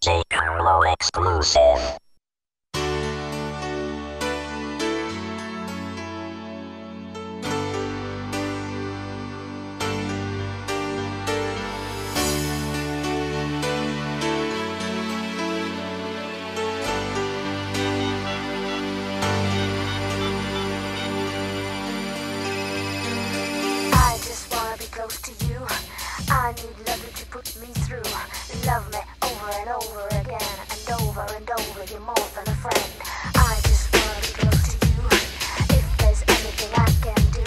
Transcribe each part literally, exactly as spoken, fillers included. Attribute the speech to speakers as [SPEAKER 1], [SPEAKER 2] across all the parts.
[SPEAKER 1] J Carlo exclusive.
[SPEAKER 2] Close to you, I need love to put me through. Love me over and over again, and over and over. You're more than a friend. I just wanna be close to you. If there's anything I can do,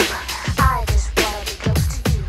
[SPEAKER 2] I just wanna be close to you.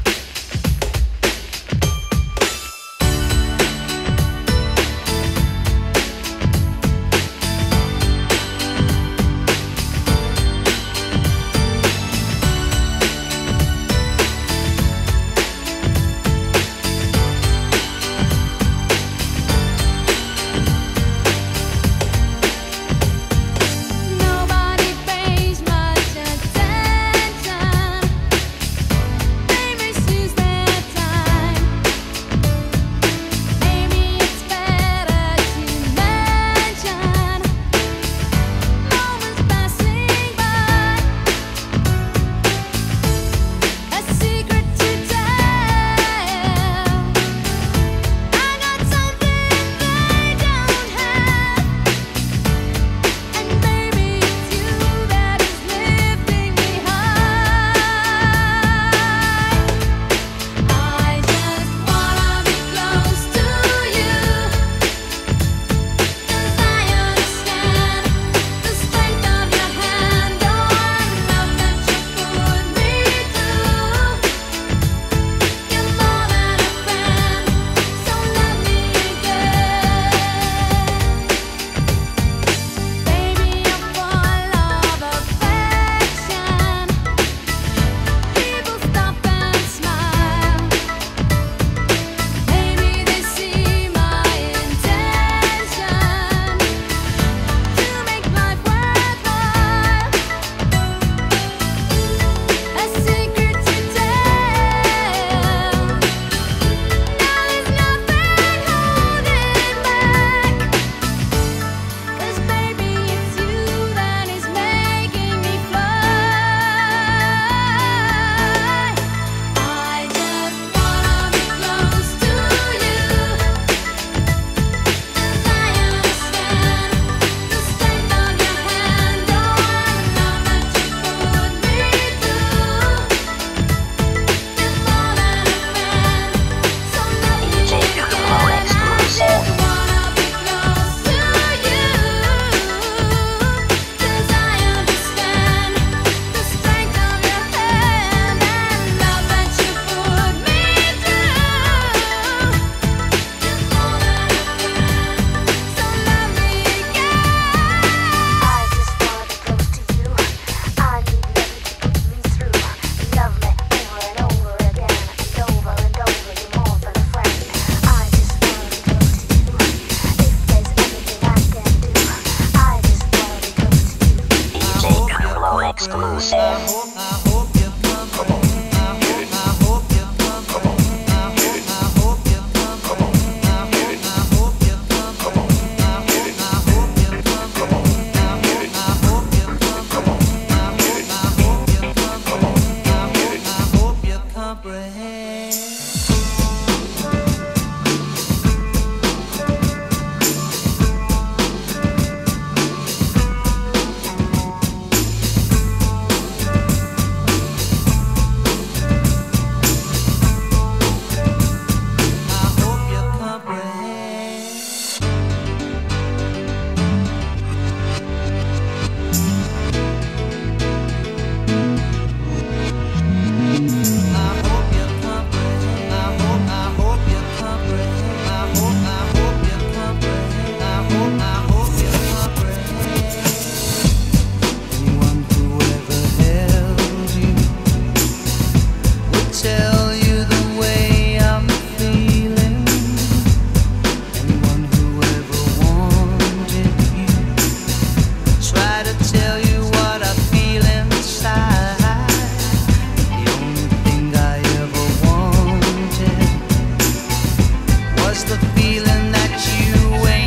[SPEAKER 3] The feeling that you ain't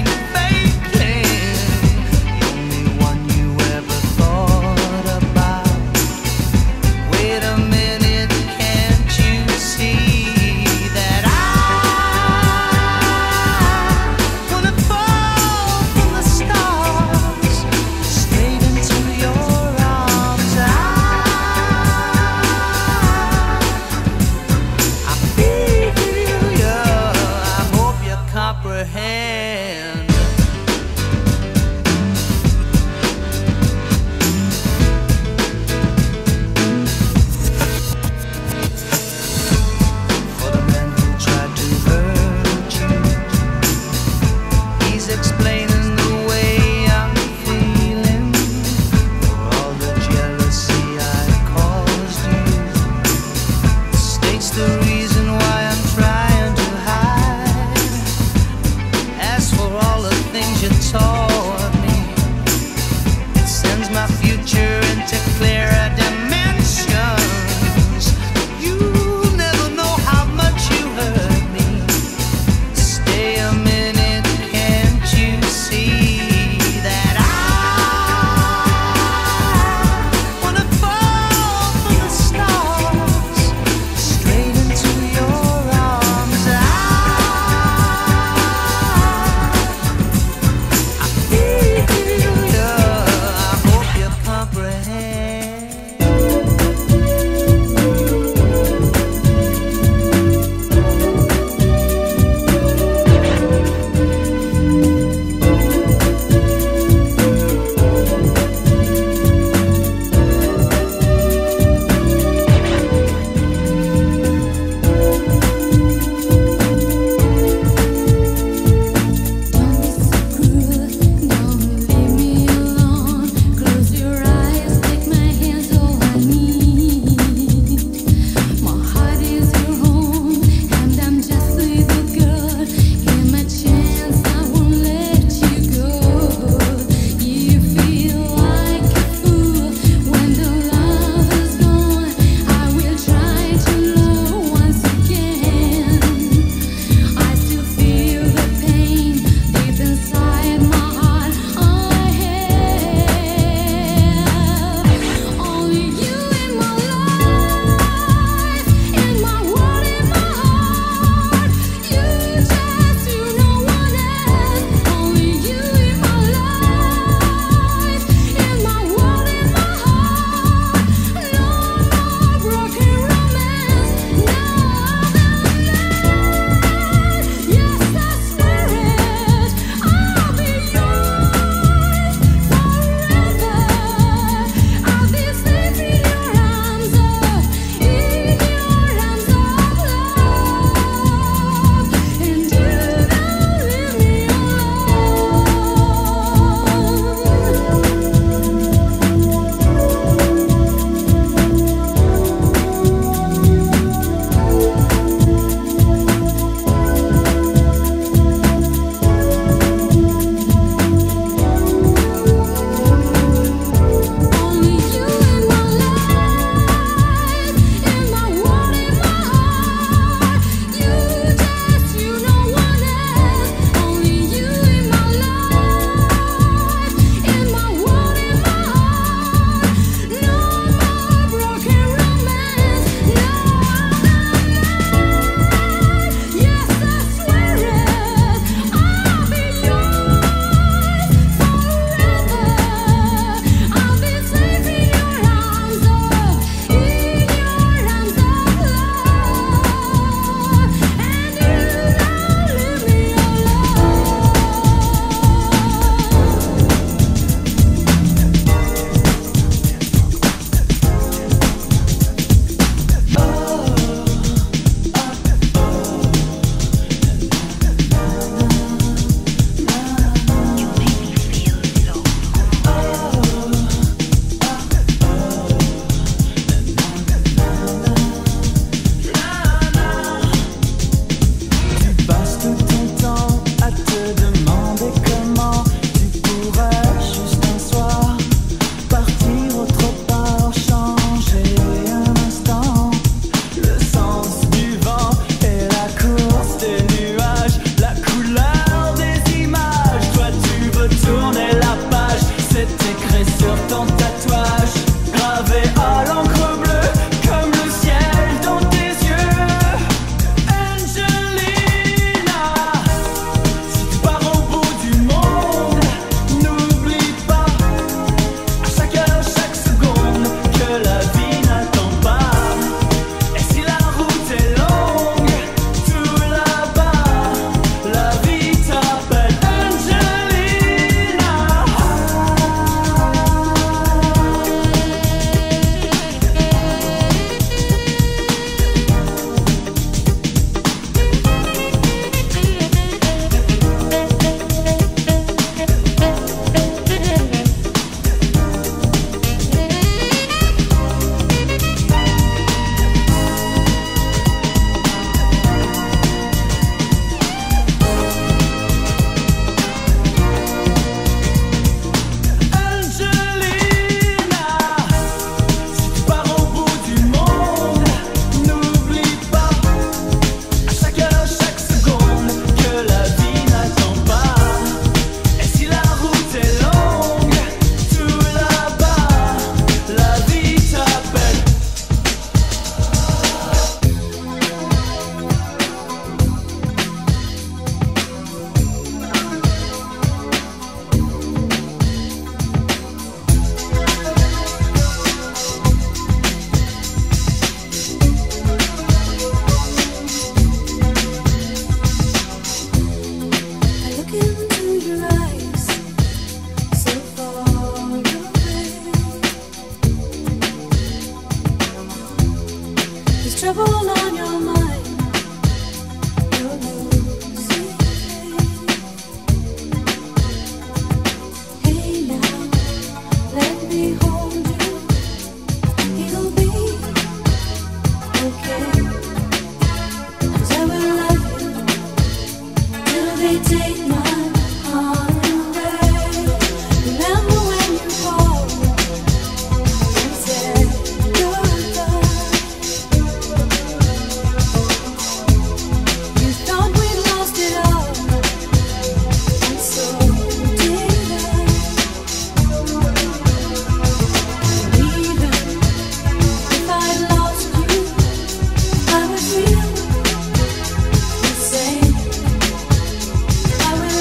[SPEAKER 3] I will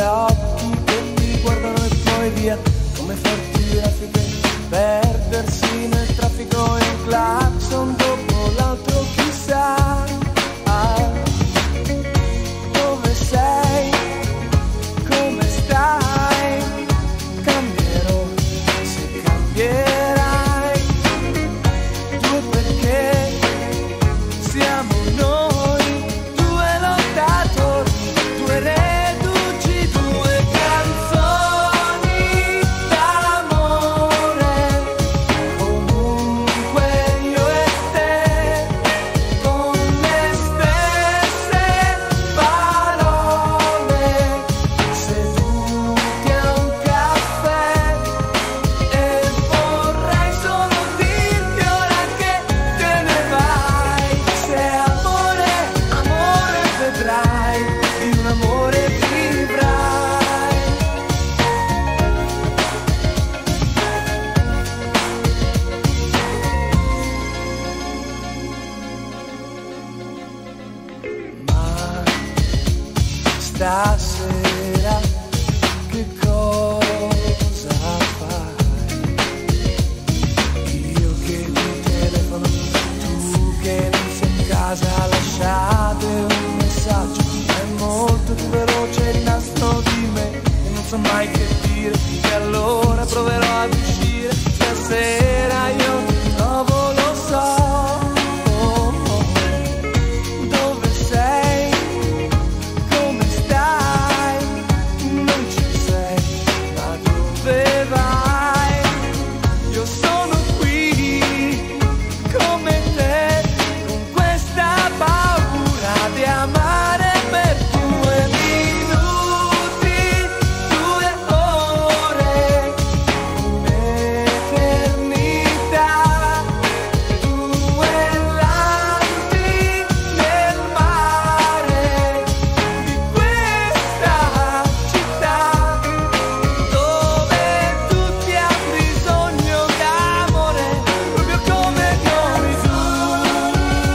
[SPEAKER 3] occhi che ti guardano e poi via, come forti raffiche, perdersi nel traffico e il clacson dopo l'altro chissà. Ah, dove sei? Come stai? Cambierò se cambierai, due perché siamo noi, due lottatori, due reduci, due canzoni d'amore, ovunque io e te, con le stesse parole, seduti a un caffè, e vorrei solo dirti ora che te ne vai. Se amore, amore vedrai, di un amore vivrai. Ma stasera che cosa fai? Io che ti telefono, tu che non sei in casa, lasciate un messaggio, è molto più veloce il nastro di me, e non so mai che dire, e allora proverò ad uscire, stasera io ti trovo, lo so. Oh, oh. Dove sei? Come stai? Non ci sei, ma dove vai? Io sono qui, come te, con questa paura di amare per due minuti, due ore, un'eternità, due lampi nel mare di questa città, dove tutti hanno bisogno d'amore, proprio come noi due.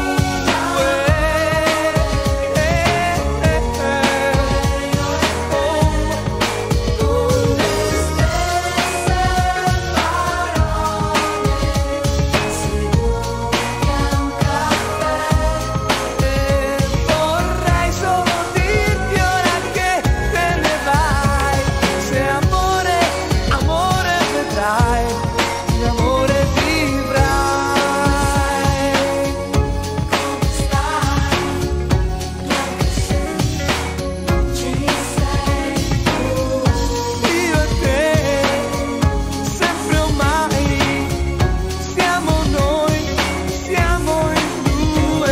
[SPEAKER 3] Vorrei solo dirti ora che te ne vai. Se amore, amore vedrai, di amore vivrai. Come stai? Dove sei? Ci sei tu. Io e te, sempre o mai, siamo noi, siamo in due.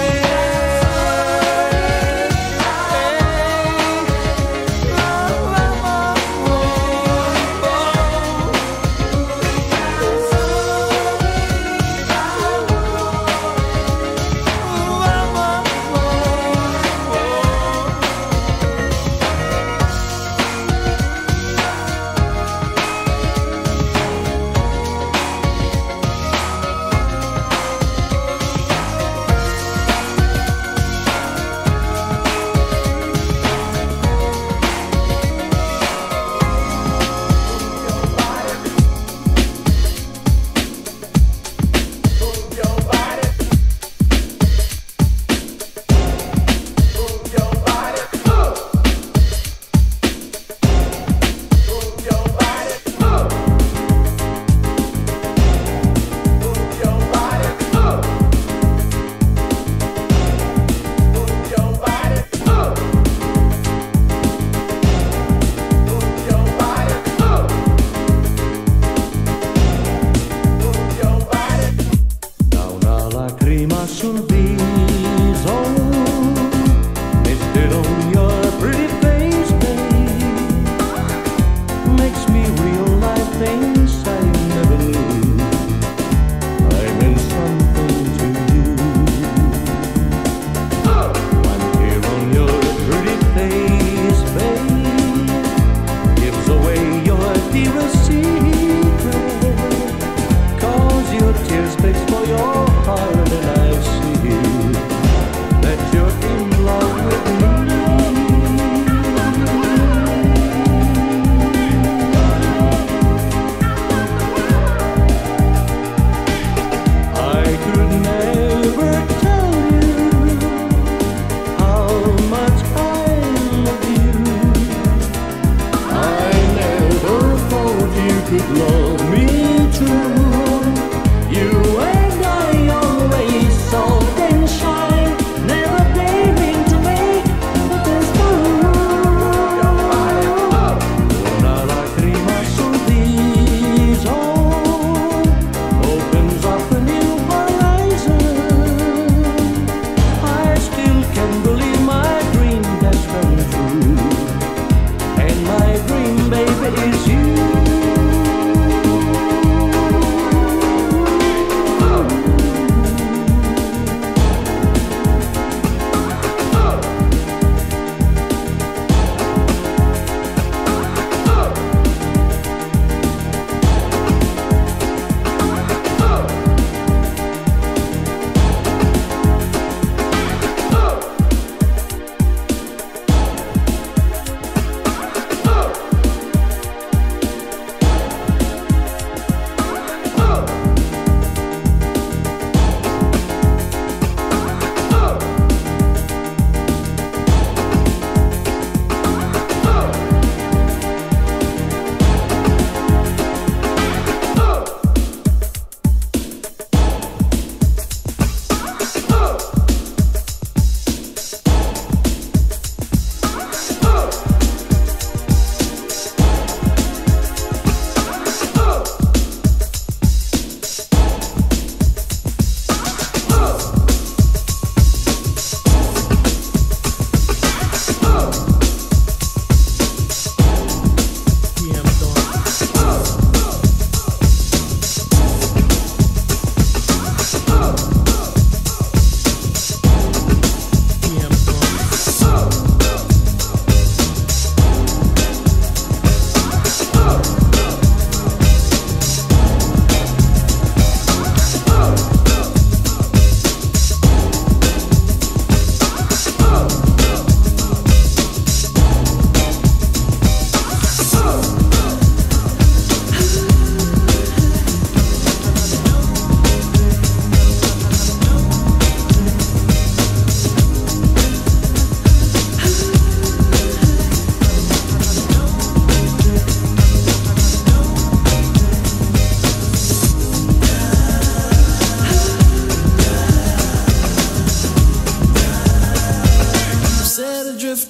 [SPEAKER 3] Da una lacrima sul viso, misted on your pretty face, babe, makes me realize things I never knew. I meant something to you. One tear on your pretty face, babe, gives away your dearest secret, 'cause your tears speaks for your heart, and I see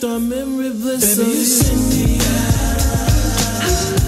[SPEAKER 4] adrift on memory bliss. Baby, you send me out.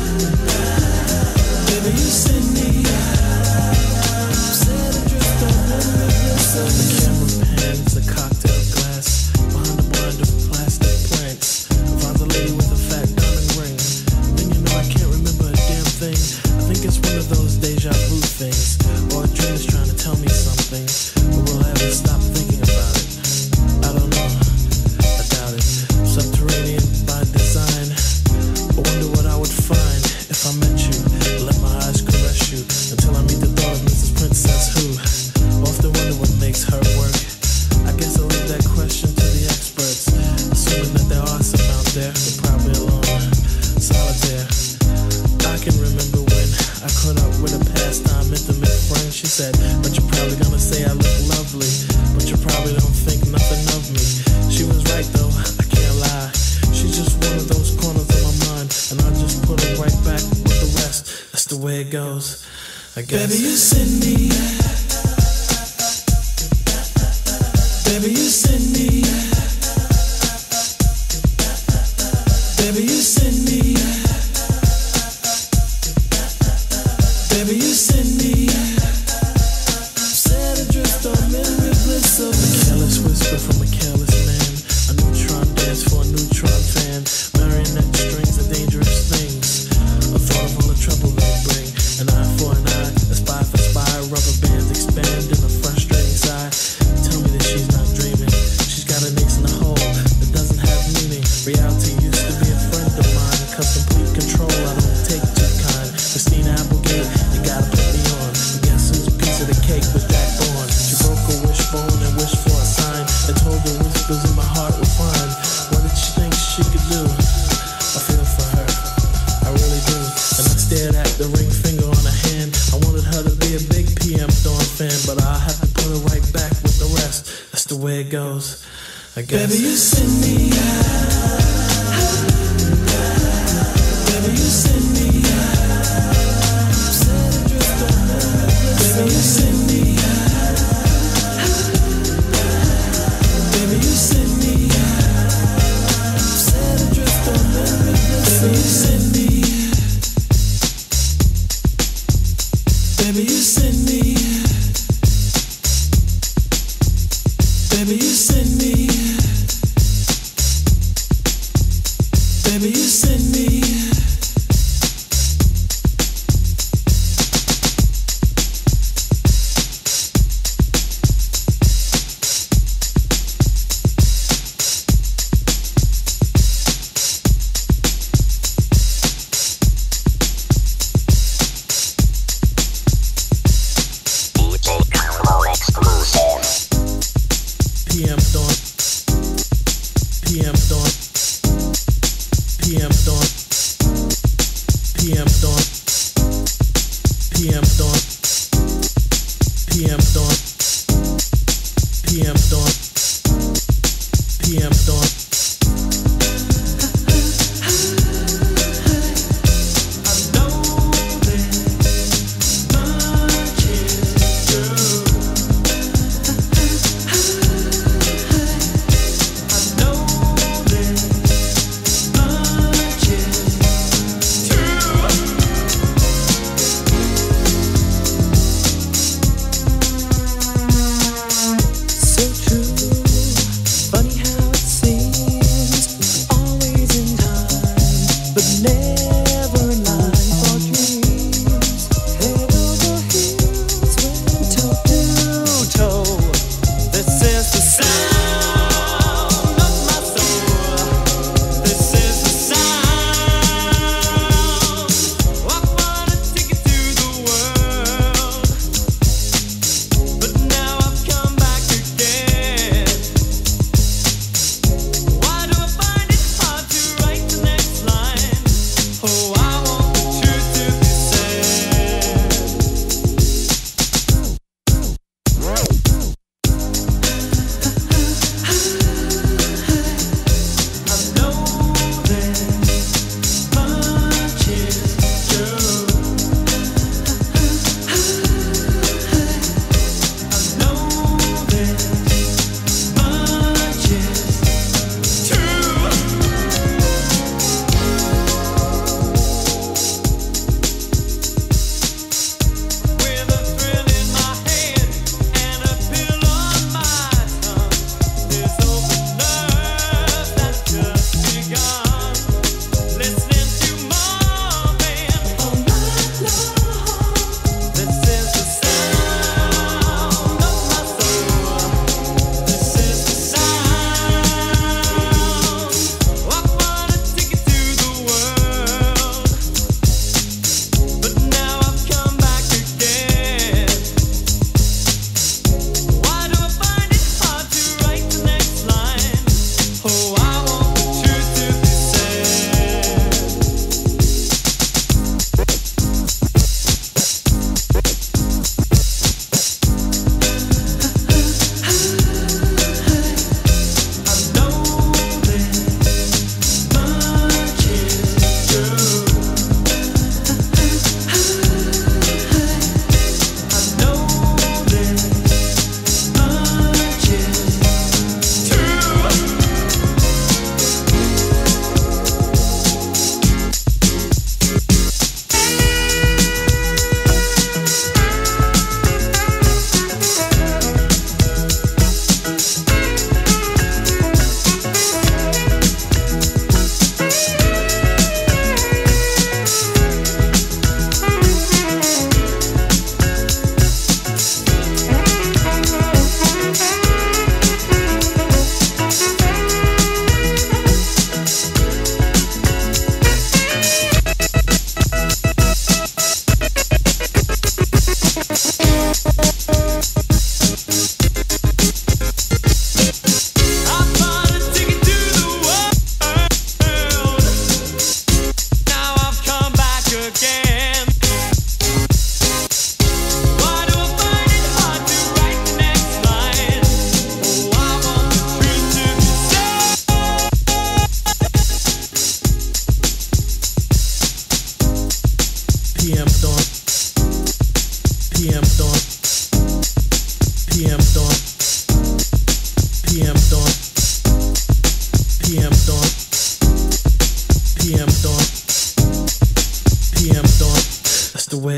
[SPEAKER 4] Baby, you send me out. Set adrift on memory bliss. The camera pans, a cocktail glass behind a blind of plastic plants. Finds a lady with a fat diamond ring. Then you know I can't remember a damn thing. I think it's one of those deja vu things, or a dream is trying to tell me something, but will I ever stop thinking about it? I don't know. I doubt it. Subterranean by design. I wonder what I would find if I met you. Let my eyes caress you until I meet the thought of Missus Princess who often wonder what makes her work. I guess I'll leave that question to the experts, assuming that there are some out there, but probably alone, solitaire. I can remember when I caught up with a pastime intimate friend. She said, but you're probably gonna say I look lovely, but you probably don't think nothing of me. She was right though, I can't lie. She's just one of those corners of my mind, and I just put her right back with the rest. That's the way it goes, I guess. Baby, you send me. Baby, you send me. Baby, you send me. Baby, you send me. Set adrift on memory bliss of a careless whisper from a careless man. A neutron dance for a neutron fan. Marionette strings are dangerous things. A thought of all the trouble they bring. An eye for an eye, a spy for spy. Rubber bands expand in a frustrating sigh. Tell me that she's not dreaming. She's got an ace in the hole that doesn't have meaning. Reality used to be a friend of mine. Cause complete control I don't take too kind. Christina Applegate, you gotta put me on. And guess whose piece of the cake was Jack Bourne? She broke a wishbone and wished for a sign, and told the whispers in my heart were fine. What did she think she could do? I feel for her, I really do. And I stared at the ring finger on her hand. I wanted her to be a big P M Dawn fan, but I had to put her right back with the rest. That's the way it goes, I guess. Baby, you send me out. Baby, you send me out. Baby, you send me out. Baby, you send me out. Set adrift on memory bliss. Baby, you send me. Baby, you send me. Baby, you send me. Baby, you send me.
[SPEAKER 1] D J Carlo exclusive.
[SPEAKER 4] P M Dawn.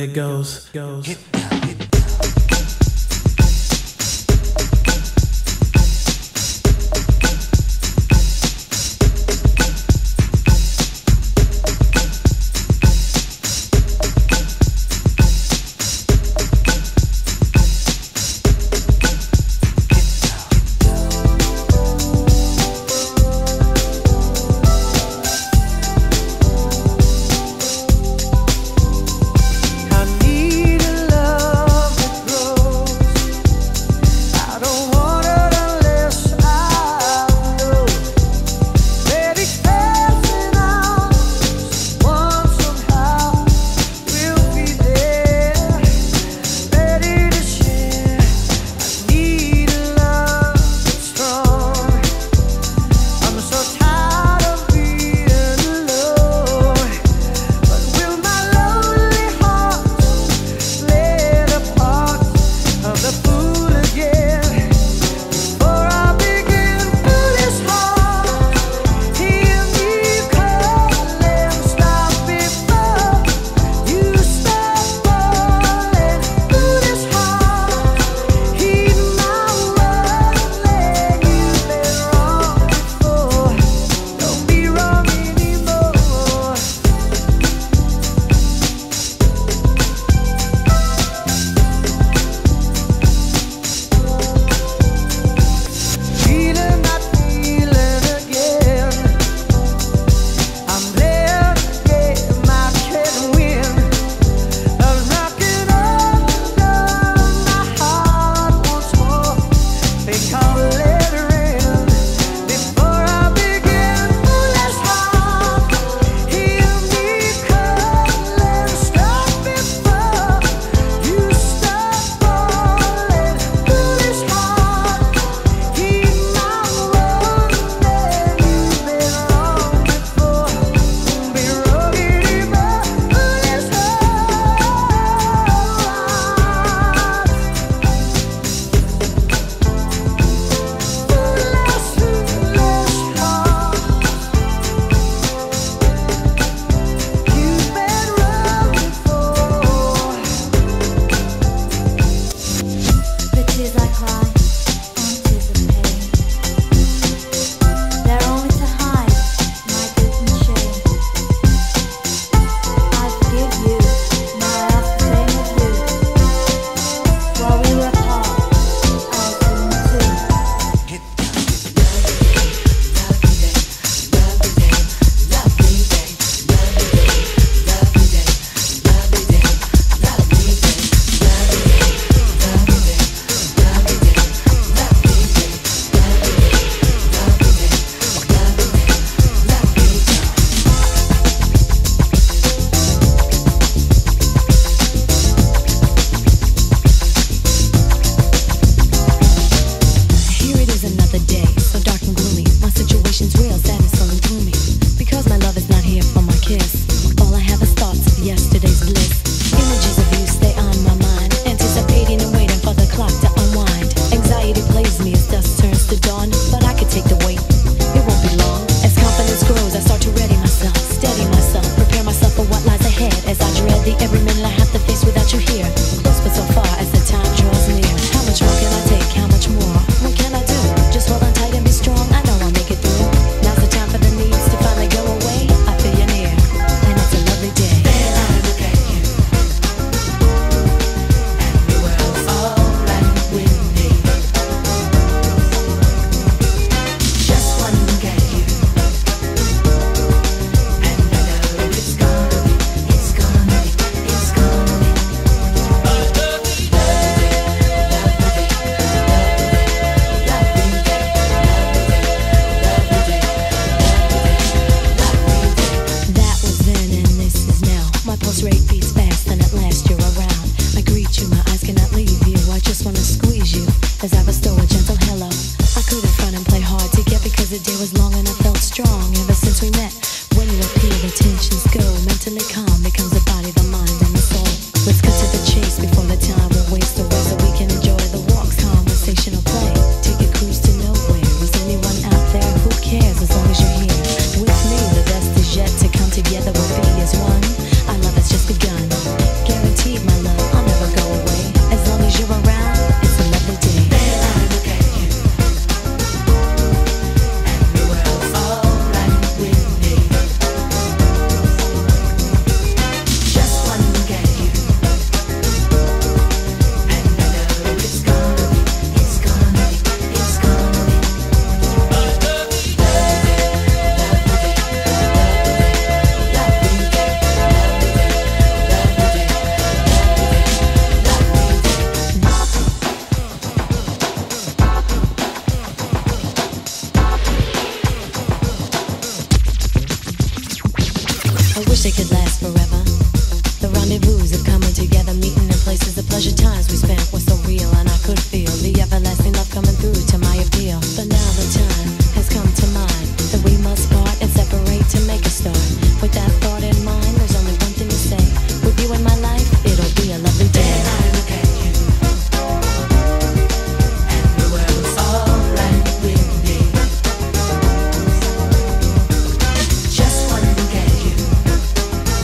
[SPEAKER 4] it goes. goes.
[SPEAKER 5] Together we'll be as one. Our love has just begun. Guaranteed wish they could last forever. The rendezvous of coming together, meeting in places, the pleasure times we spent were so real, and I could feel the everlasting love coming through to my appeal. But now the time has come to mind that we must part and separate to make a start. With that thought in mind, there's only one thing to say. With you in my life, it'll be a lovely day.
[SPEAKER 6] Then I look at you, and the world's alright with me. Just one look at you,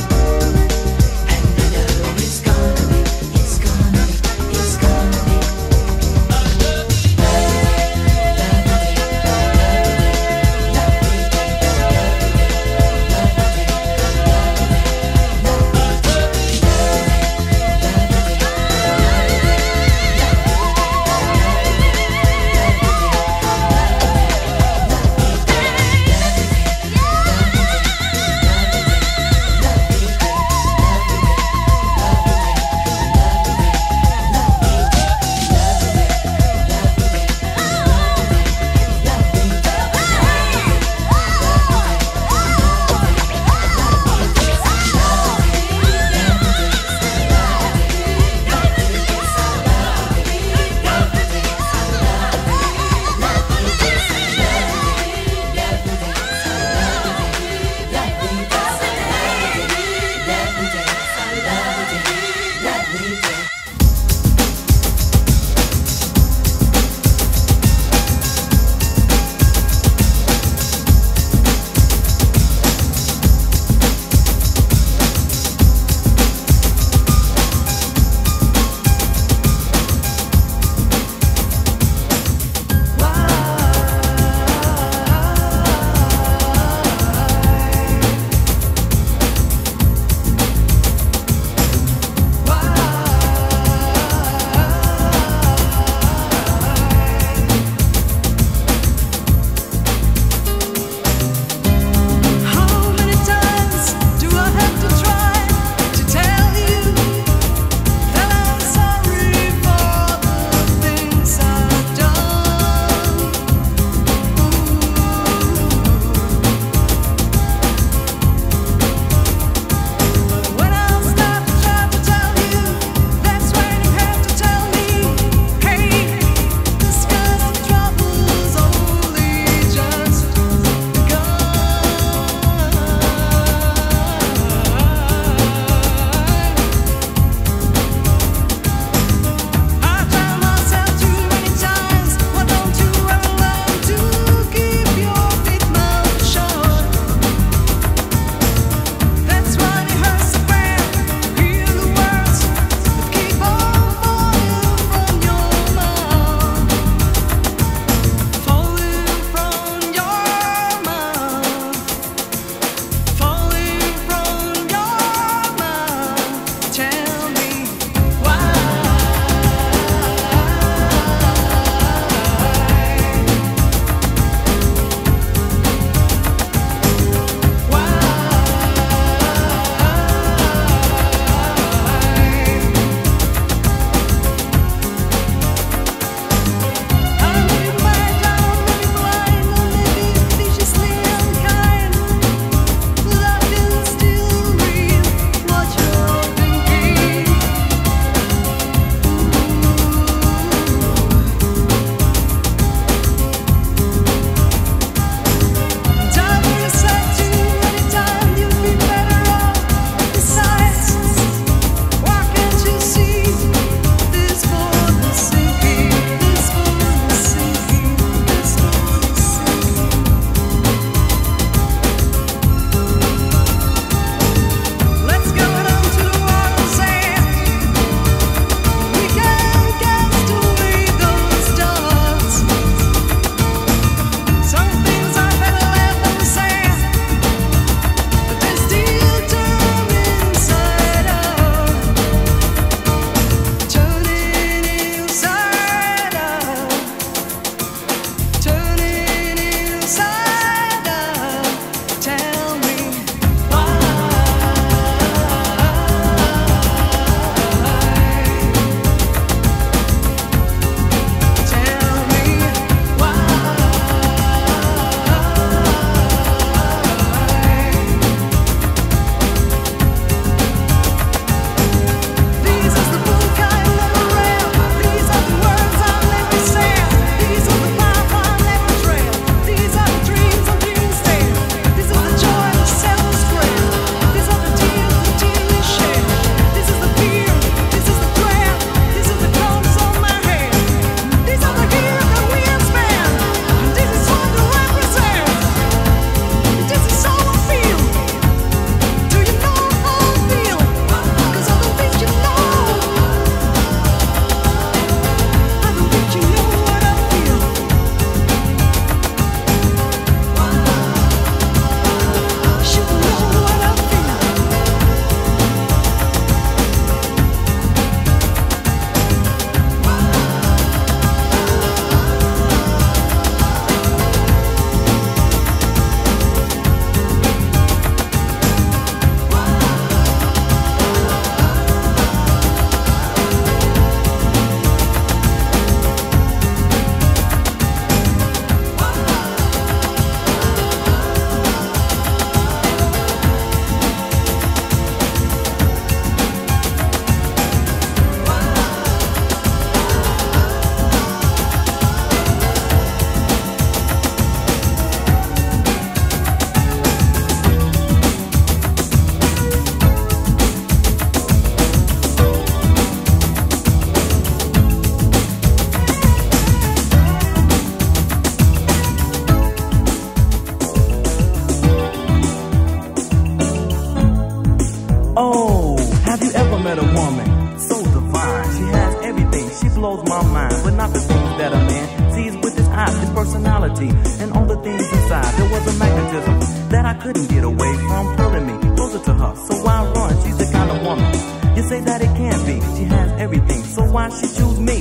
[SPEAKER 7] personality and all the things inside. There was a magnetism that I couldn't get away from, pulling me closer to her. So why run? She's the kind of woman you say that it can't be. She has everything, so why she choose me?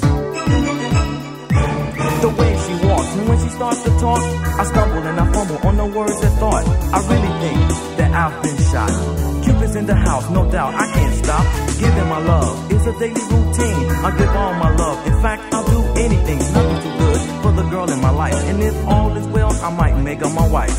[SPEAKER 7] The way she walks, and when she starts to talk, I stumble and I fumble on the words that thought. I really think that I've been shot. Cupid's in the house, no doubt, I can't stop. Giving my love is a daily routine. I give all my love, in fact, I'll do anything. Nothing too good for the girl in my life. And if all is well, I might make her my wife.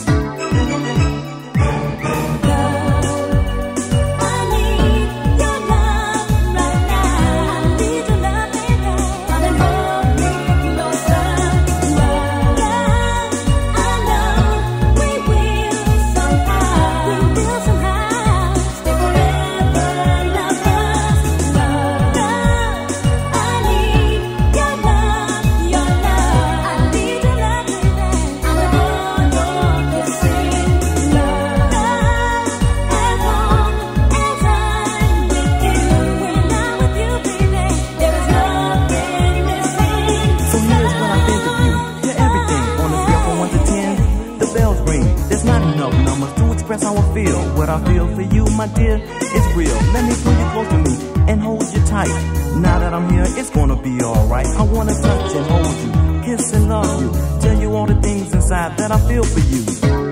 [SPEAKER 7] How I feel, what I feel for you, my dear, is real. Let me pull you close to me and hold you tight. Now that I'm here, it's gonna be alright. I wanna touch and hold you, kiss and love you, tell you all the things inside that I feel for you.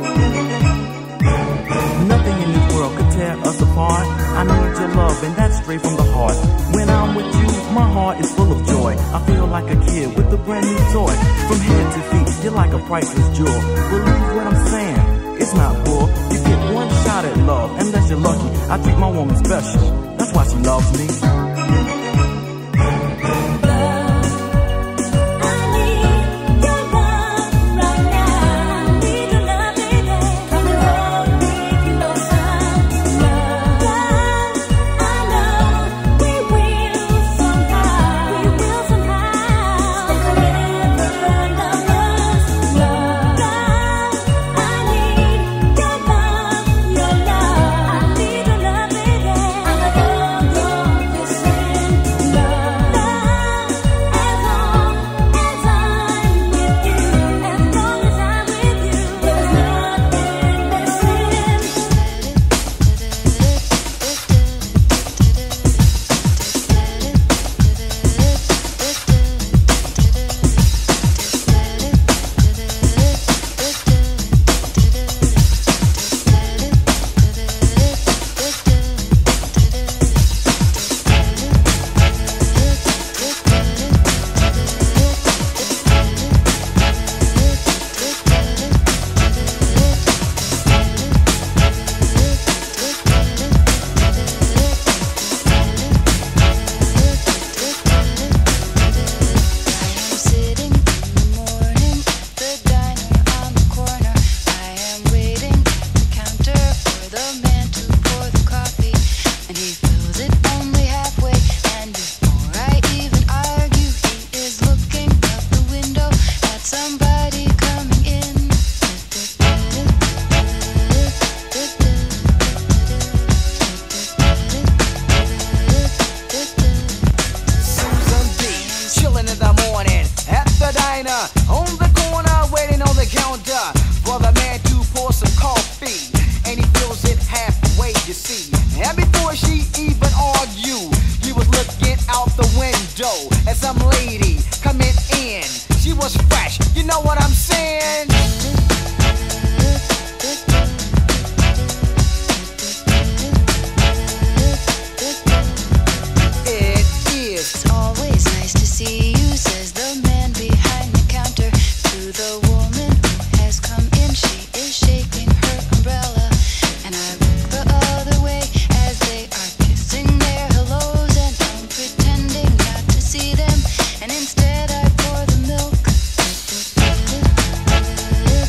[SPEAKER 7] Nothing in this world could tear us apart. I need your love, and that's straight from the heart. When I'm with you, my heart is full of joy. I feel like a kid with a brand new toy. From head to feet, you're like a priceless jewel. Believe what I'm saying, it's not bull. You get one shot at love, unless you're lucky. I treat my woman special, that's why she loves me.
[SPEAKER 2] And instead I pour the milk.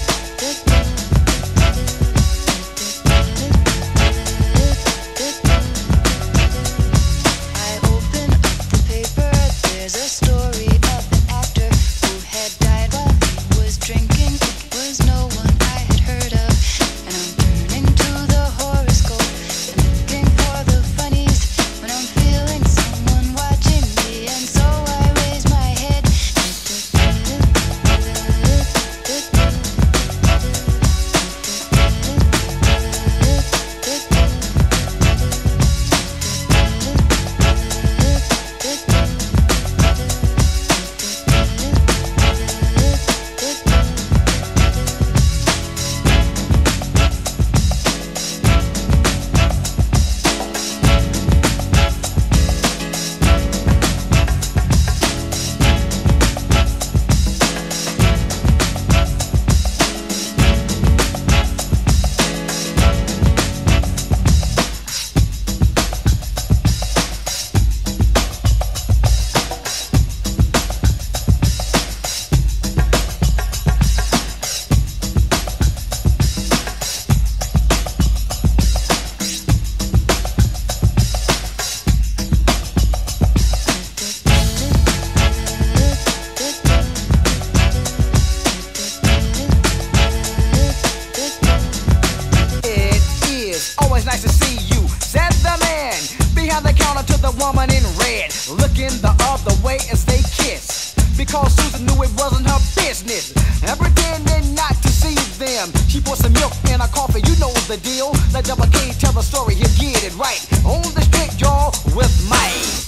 [SPEAKER 8] looking the other way as they kissed. Because Susan knew it wasn't her business, and pretending not to see them. She poured some milk in her coffee, you know the deal. Let Double K tell the story, he'll get it right. On the street, y'all, with Mike.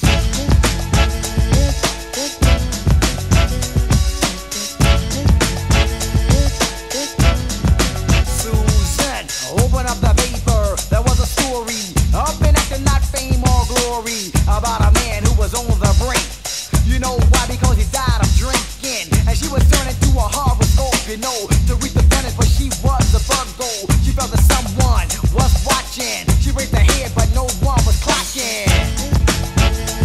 [SPEAKER 8] Susan, open up the paper, there was a story up in acting, not fame or glory, about a man who was on the brink. You know why? Because he died of drinking, and she was turning to a horoscope, you know, to reach the finish, but she was a Virgo. She felt that someone was watching. She raised her head, but no one was clocking.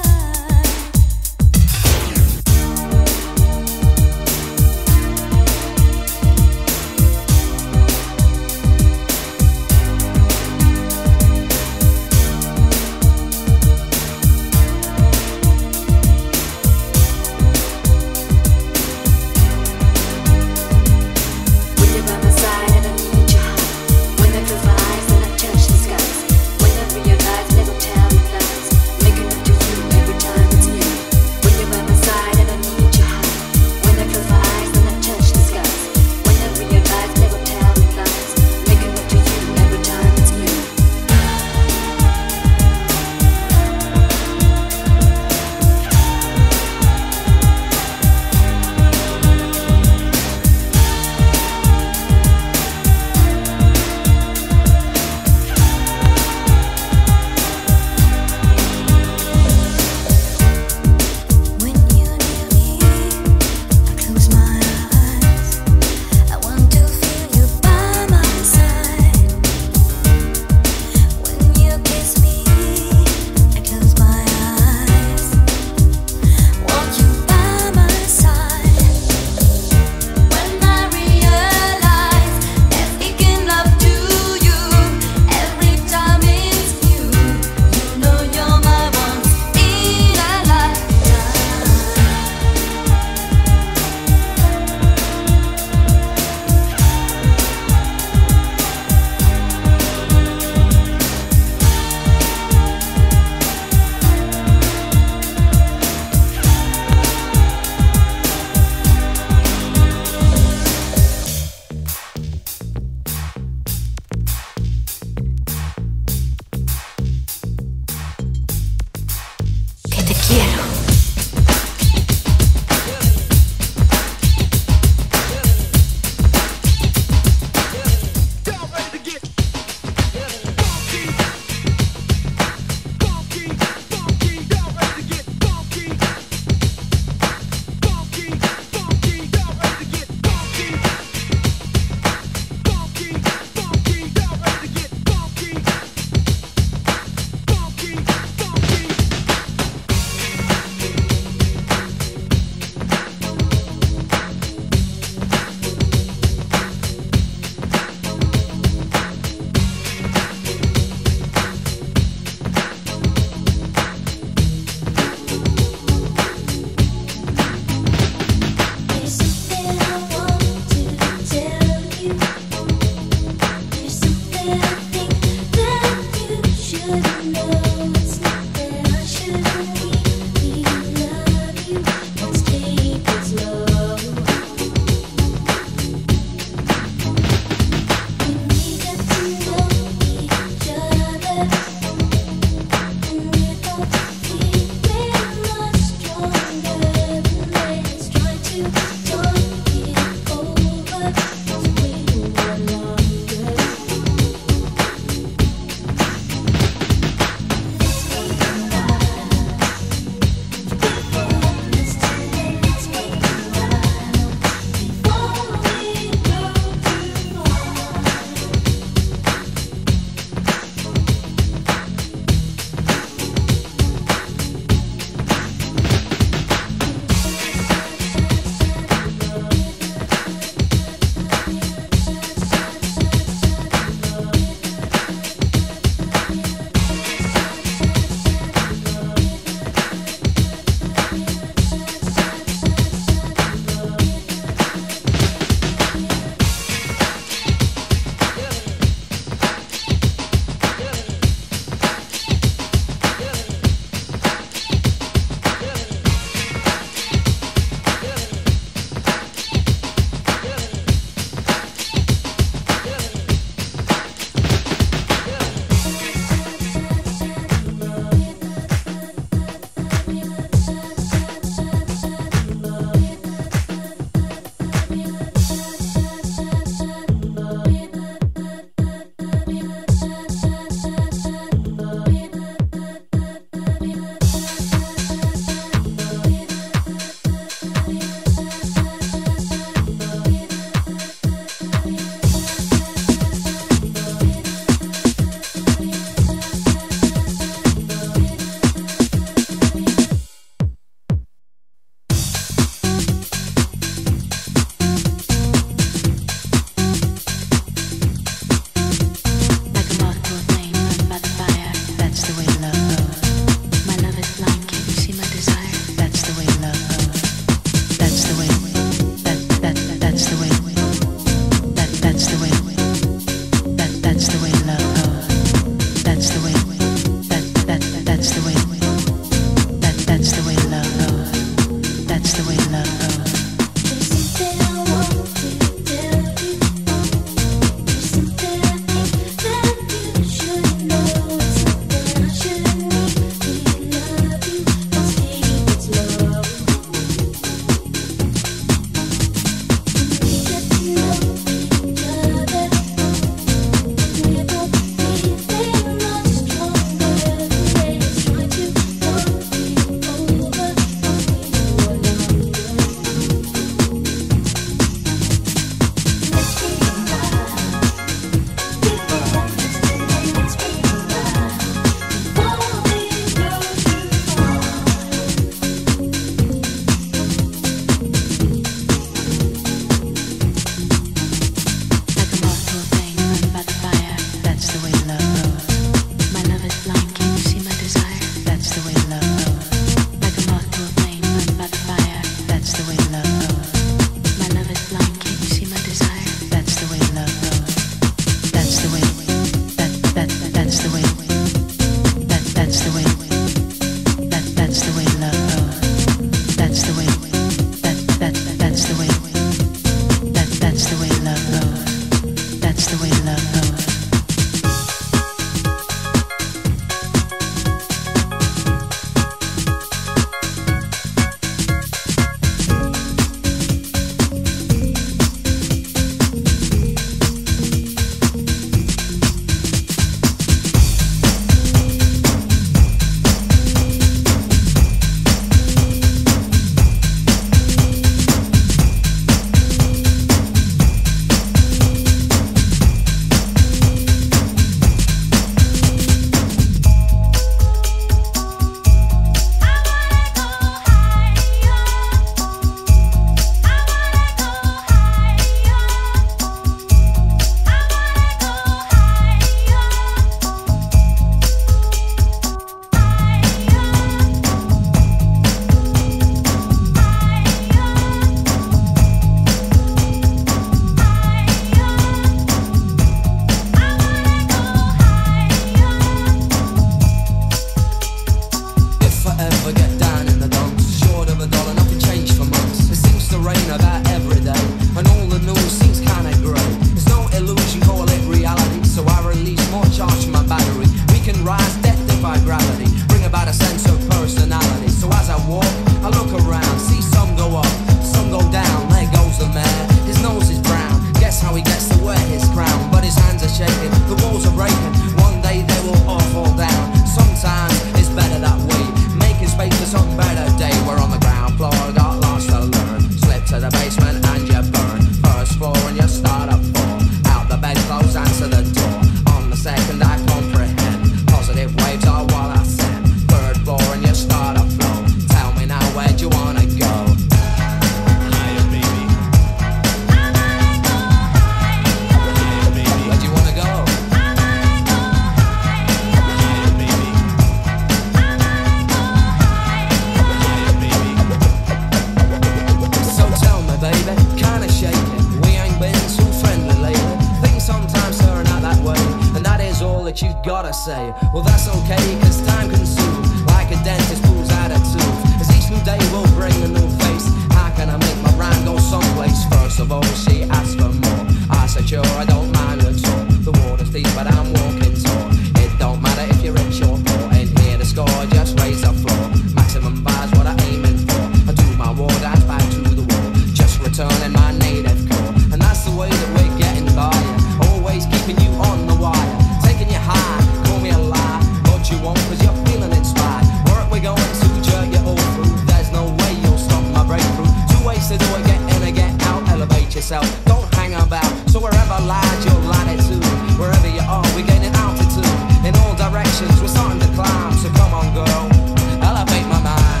[SPEAKER 9] I say? Well, that's okay, cause time consumes. Like a dentist pulls out a tooth. As each new day will bring a new face. How can I make my rhyme go someplace? First of all, she asked for more. I said, sure, I don't mind at all. The water's deep, but I'm walking tall. It don't matter if you're rich or poor. Ain't here to score, just raise the floor. Maximum bar's what I'm aiming for. I do my war dance back to the wall. Just returning my native core. And that's the way that we're getting by. Always keeping you on the wire. Taking you high, call me a lie. But you won't, cause you're feeling inspired. Work, we're going to jerk you all through. There's no way you'll stop my breakthrough. Two ways to do it, get in or get out. Elevate yourself, don't hang about. So wherever lies your latitude, wherever you are, we're gaining altitude. In all directions, we're starting to climb. So come on, girl, elevate my mind.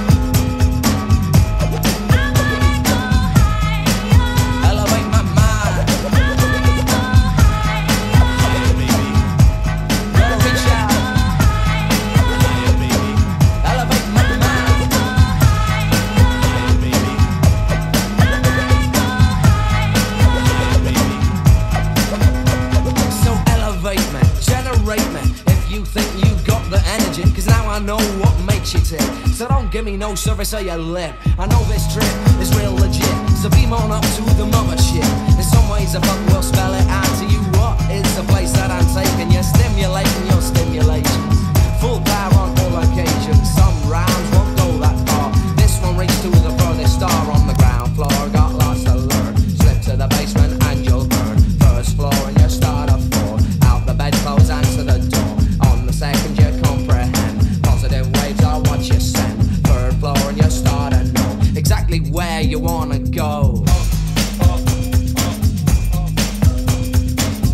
[SPEAKER 9] Elevate my mind. Gotta reach out. Elevate my mind. So elevate me, generate me. If you think you got the energy, cause now I know what makes you tick. So don't give me no service or your lip. I know this trip is real legit. So beam on up to the mothership. In some ways I fuck will spell it out to you. What is the place that I'm taking? You're stimulating your stimulations. Full power on all occasions. Some rounds won't go that far. This one reached to the furthest star on the ground floor. Got lost to learn. Slip to the basement and you'll burn. First floor and you start a four. Out the bedclothes and to the door. On the second you comprehend. Positive waves are what you send. Third floor and you start to know exactly where you wanna go.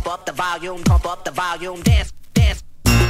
[SPEAKER 9] up the volume, pump up the volume, dance, dance.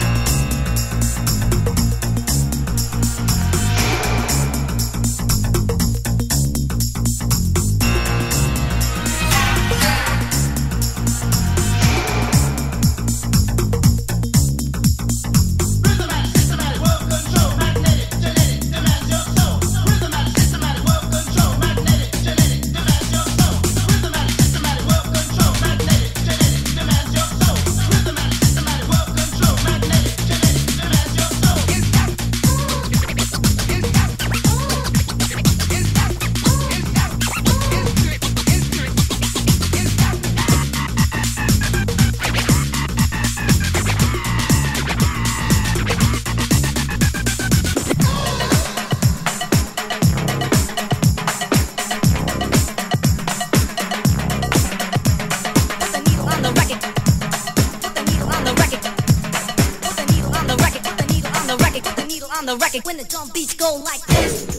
[SPEAKER 5] The record when the drum beats go like this.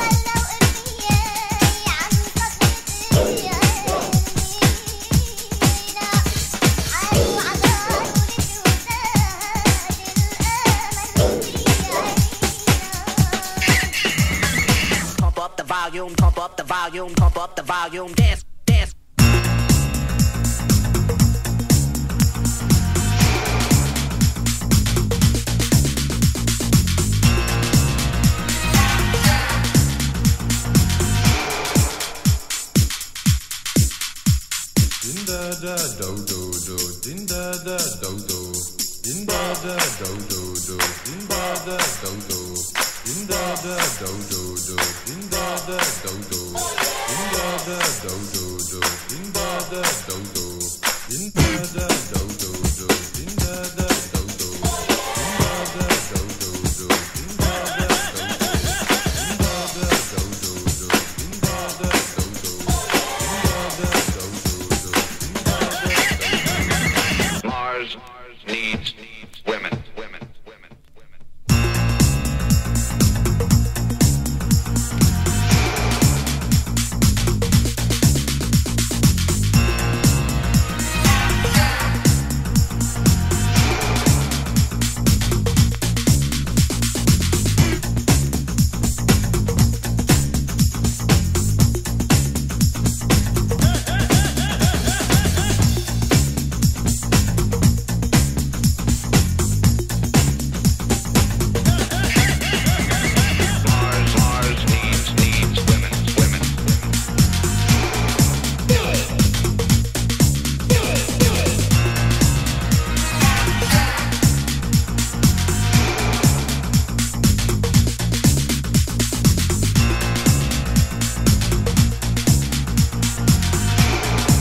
[SPEAKER 9] Pump up the volume, pump up the volume, pump up the volume, dance, dance.
[SPEAKER 10] Da da do do do, din da da do do, din da da do do do, din da da do do, din da da do do do, din da da do do, din da da do do do, din da da do do, din da da do do.